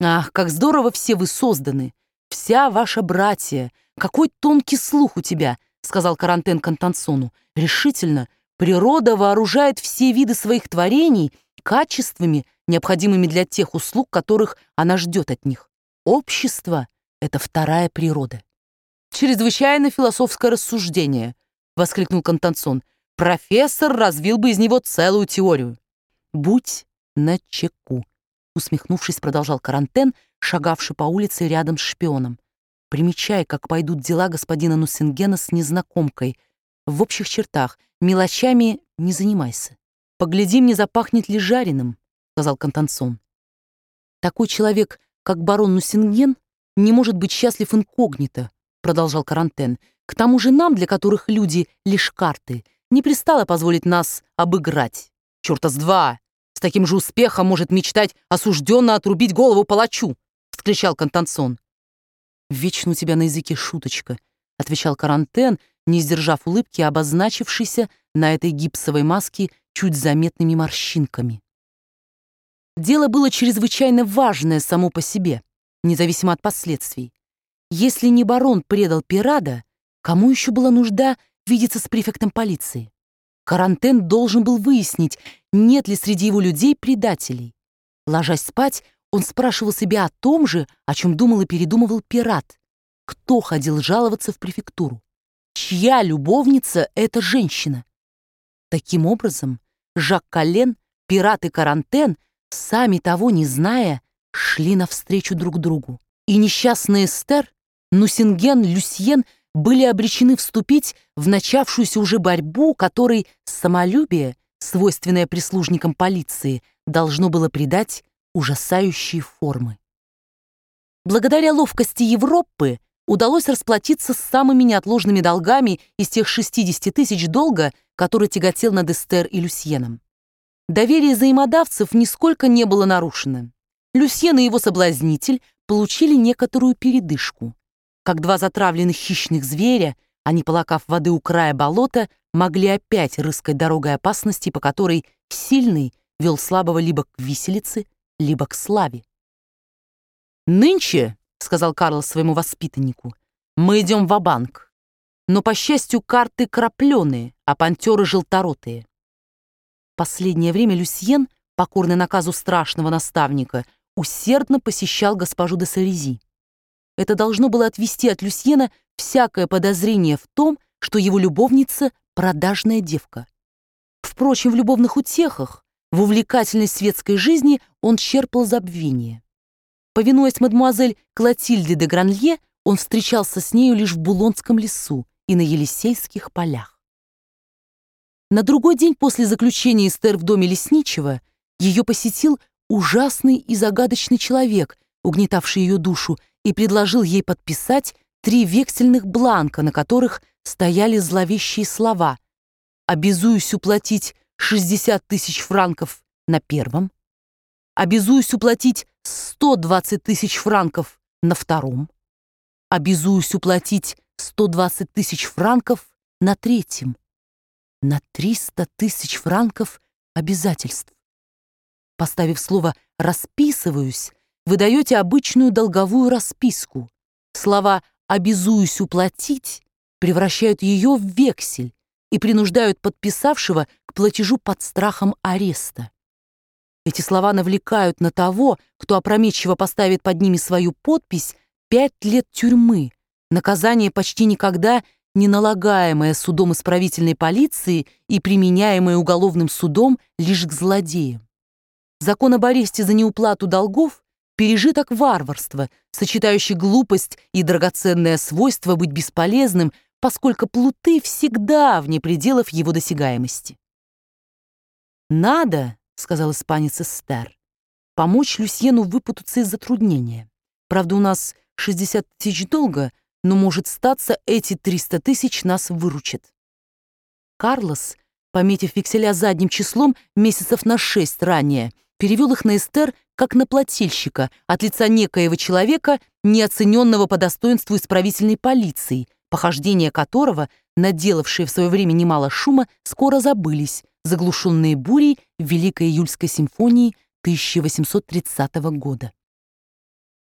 Ах, как здорово все вы созданы! Вся ваша братья! Какой тонкий слух у тебя!» — сказал Карантен Контансону. «Решительно, природа вооружает все виды своих творений качествами, необходимыми для тех услуг, которых она ждет от них. Общество — это вторая природа». «Чрезвычайно философское рассуждение», — воскликнул Контансон. «Профессор развил бы из него целую теорию». «Будь начеку», — усмехнувшись, продолжал Карантен, шагавший по улице рядом с шпионом. «Примечай, как пойдут дела господина Нуцингена с незнакомкой. В общих чертах, мелочами не занимайся. Поглядим, не запахнет ли жареным», — сказал Контансон. «Такой человек, как барон Нусинген, не может быть счастлив инкогнито», — продолжал Карантен. «К тому же нам, для которых люди — лишь карты, не пристало позволить нас обыграть. Чёрта с два! С таким же успехом может мечтать осужденно отрубить голову палачу!» — вскричал Контансон. «Вечно у тебя на языке шуточка», — отвечал Карантен, не сдержав улыбки, обозначившейся на этой гипсовой маске чуть заметными морщинками. Дело было чрезвычайно важное само по себе, независимо от последствий. Если не барон предал Пирада, кому еще была нужда видеться с префектом полиции? Карантен должен был выяснить, нет ли среди его людей предателей. Ложась спать, он спрашивал себя о том же, о чем думал и передумывал Пират. Кто ходил жаловаться в префектуру? Чья любовница эта женщина? Таким образом, Жак Коллен, Пират и Карантен, сами того не зная, шли навстречу друг другу. И несчастный Эстер, Нусинген, Люсьен были обречены вступить в начавшуюся уже борьбу, которой самолюбие, свойственное прислужникам полиции, должно было придать ужасающие формы. Благодаря ловкости Европы удалось расплатиться с самыми неотложными долгами из тех 60 тысяч долга, который тяготел над Эстер и Люсьеном. Доверие взаимодавцев нисколько не было нарушено. Люсьен и его соблазнитель получили некоторую передышку. Как два затравленных хищных зверя, они, полакав воды у края болота, могли опять рыскать дорогой опасности, по которой сильный вел слабого либо к виселице, либо к славе. «Нынче, — сказал Карлос своему воспитаннику, — мы идем ва-банк. Но, по счастью, карты крапленые, а пантеры желторотые». Последнее время Люсьен, покорный наказу страшного наставника, усердно посещал госпожу де Сарези. Это должно было отвести от Люсьена всякое подозрение в том, что его любовница — продажная девка. Впрочем, в любовных утехах, в увлекательной светской жизни он черпал забвение. Повинуясь мадемуазель Клотильде де Гранлье, он встречался с нею лишь в Булонском лесу и на Елисейских полях. На другой день после заключения Эстер в доме лесничего ее посетил ужасный и загадочный человек, угнетавший ее душу, и предложил ей подписать 3 вексельных бланка, на которых стояли зловещие слова: «Обязуюсь уплатить 60 тысяч франков на первом, обязуюсь уплатить 120 тысяч франков на втором, обязуюсь уплатить 120 тысяч франков на третьем, на 300 тысяч франков обязательств». Поставив слово «расписываюсь», вы даете обычную долговую расписку. Слова «обязуюсь уплатить» превращают ее в вексель и принуждают подписавшего к платежу под страхом ареста. Эти слова навлекают на того, кто опрометчиво поставит под ними свою подпись, 5 лет тюрьмы, наказание почти никогда не налагаемое судом исправительной полиции и применяемое уголовным судом лишь к злодеям. Закон об аресте за неуплату долгов — пережиток варварства, сочетающий глупость и драгоценное свойство быть бесполезным, поскольку плуты всегда вне пределов его досягаемости. «Надо, — сказал испанец Эстер, — помочь Люсьену выпутаться из затруднения. Правда, у нас 60 тысяч долга, но, может статься, эти 300 тысяч нас выручат». Карлос, пометив векселя задним числом месяцев на 6 ранее, перевел их на Эстер как на плательщика от лица некоего человека, неоцененного по достоинству исправительной полиции, похождения которого, наделавшие в свое время немало шума, скоро забылись, заглушенные бурей Великой июльской симфонии 1830 года.